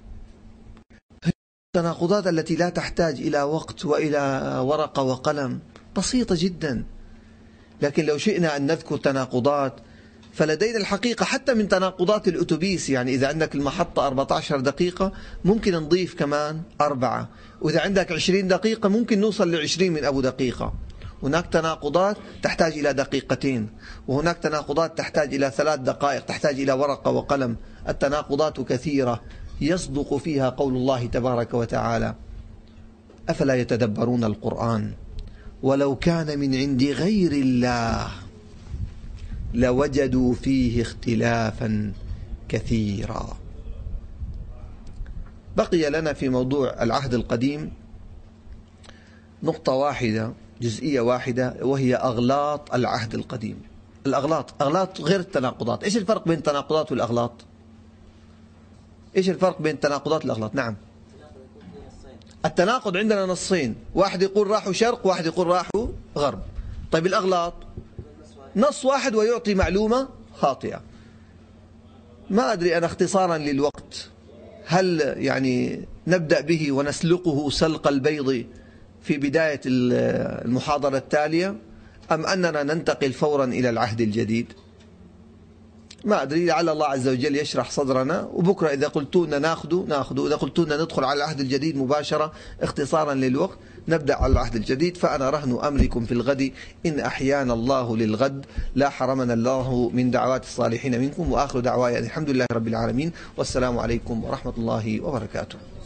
التناقضات التي لا تحتاج إلى وقت وإلى ورقة وقلم، بسيطة جدا. لكن لو شئنا أن نذكر تناقضات فلدينا الحقيقة حتى من تناقضات الأتوبيس. يعني إذا عندك المحطة 14 دقيقة ممكن نضيف كمان 4، وإذا عندك 20 دقيقة ممكن نوصل ل20 من أبو دقيقة. هناك تناقضات تحتاج إلى دقيقتين، وهناك تناقضات تحتاج إلى 3 دقائق، تحتاج إلى ورقة وقلم. التناقضات كثيرة يصدق فيها قول الله تبارك وتعالى: أفلا يتدبرون القرآن ولو كان من عند غير الله لوجدوا فيه اختلافا كثيرا. بقي لنا في موضوع العهد القديم نقطة واحدة، جزئية واحدة، وهي أغلاط العهد القديم. أغلاط غير التناقضات. إيش الفرق بين التناقضات والأغلاط؟ إيش الفرق بين التناقضات والأغلاط؟ نعم، التناقض عندنا نصين، واحد يقول راحوا شرق، واحد يقول راحوا غرب. طيب الأغلاط نص واحد ويعطي معلومة خاطئة. ما أدري أنا اختصارا للوقت، هل يعني نبدأ به ونسلقه سلق البيض في بداية المحاضرة التالية، أم أننا ننتقل فورا إلى العهد الجديد؟ ما أدري، لعل الله عز وجل يشرح صدرنا، وبكرة إذا قلتونا ناخذ، إذا قلتونا ندخل على العهد الجديد مباشرة اختصارا للوقت نبدأ على العهد الجديد. فأنا رهن أمركم في الغد إن أحيانا الله للغد، لا حرمنا الله من دعوات الصالحين منكم. وآخر دعواي الحمد لله رب العالمين، والسلام عليكم ورحمة الله وبركاته.